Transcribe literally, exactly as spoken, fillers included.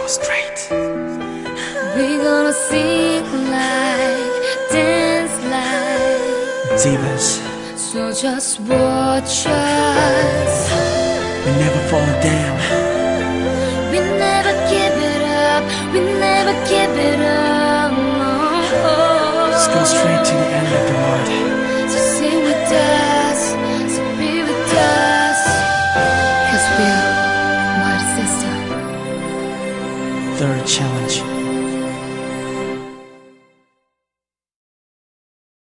go straight. We gonna sing like, dance like Divas, so just watch us. we never fall down. We never give it up. We never give it up. Oh, Just go straight to the end of the road. so say we die.